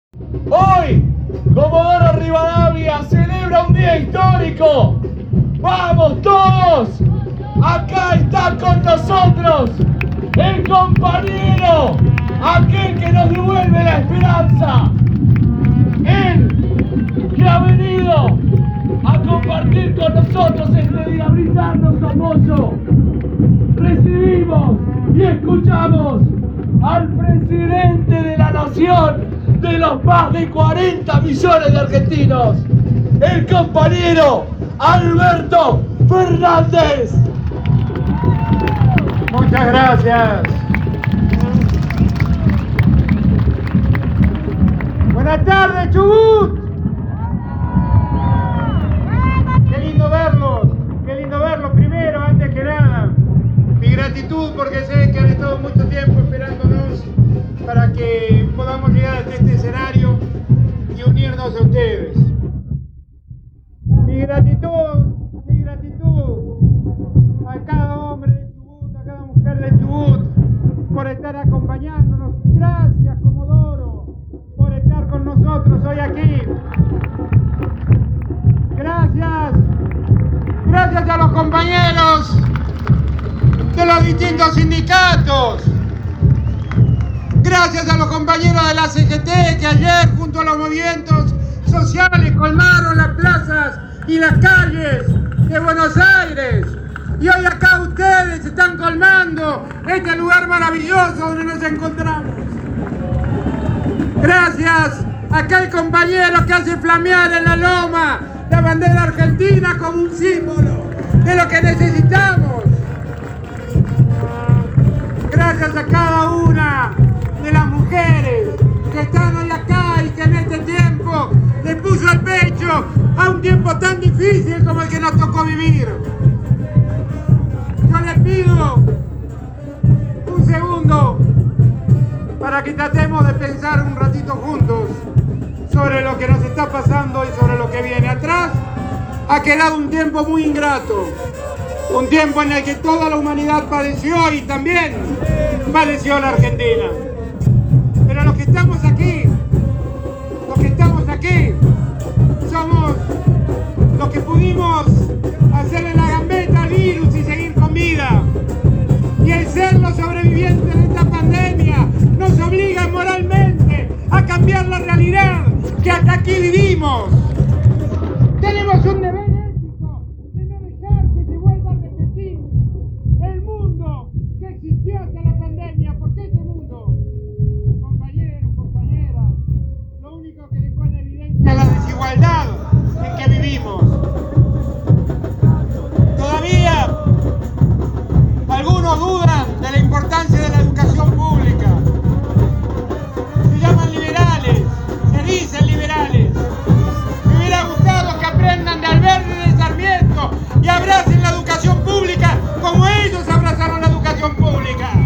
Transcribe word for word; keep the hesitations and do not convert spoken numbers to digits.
Hoy, Comodoro Rivadavia celebra un día histórico. ¡Vamos todos! Acá está con nosotros el compañero, aquel que nos devuelve la esperanza. Él que ha venido a compartir con nosotros este día, brindarnos apoyo. Recibimos y escuchamos al presidente de la nación, de los más de cuarenta millones de argentinos, el compañero Alberto Fernández. Muchas gracias. Buenas tardes, Chubut. Qué lindo verlos, qué lindo verlos primero, antes que nada. Mi gratitud porque sé que han estado mucho tiempo esperándonos para que podamos llegar hasta este escenario y unirnos a ustedes. Mi gratitud, mi gratitud a cada hombre de Chubut, a cada mujer de Chubut por estar acompañándonos. Gracias, Comodoro, por estar con nosotros hoy aquí. Gracias, gracias a los compañeros de los distintos sindicatos. Gracias a los compañeros de la C G T que ayer junto a los movimientos sociales colmaron las plazas y las calles de Buenos Aires. Y hoy acá ustedes están colmando este lugar maravilloso donde nos encontramos. Gracias a aquel compañero que hace flamear en la loma la bandera argentina como un símbolo de lo que necesitamos. Gracias a cada una de las mujeres que están hoy acá y que en este tiempo le puso el pecho a un tiempo tan difícil como el que nos tocó vivir. Yo les pido un segundo para que tratemos de pensar un ratito juntos sobre lo que nos está pasando y sobre lo que viene. Atrás ha quedado un tiempo muy ingrato, un tiempo en el que toda la humanidad padeció y también padeció la Argentina. Pero los que estamos aquí, los que estamos aquí, somos los que pudimos hacerle la gambeta al virus y seguir con vida. Y el ser los sobrevivientes de esta pandemia nos obliga moralmente a cambiar la realidad que hasta aquí vivimos. Tenemos un deber ético de no dejar que se vuelva a repetir el mundo que existió hasta la pandemia, porque ese mundo, compañeros, compañeras, lo único que dejó en evidencia la desigualdad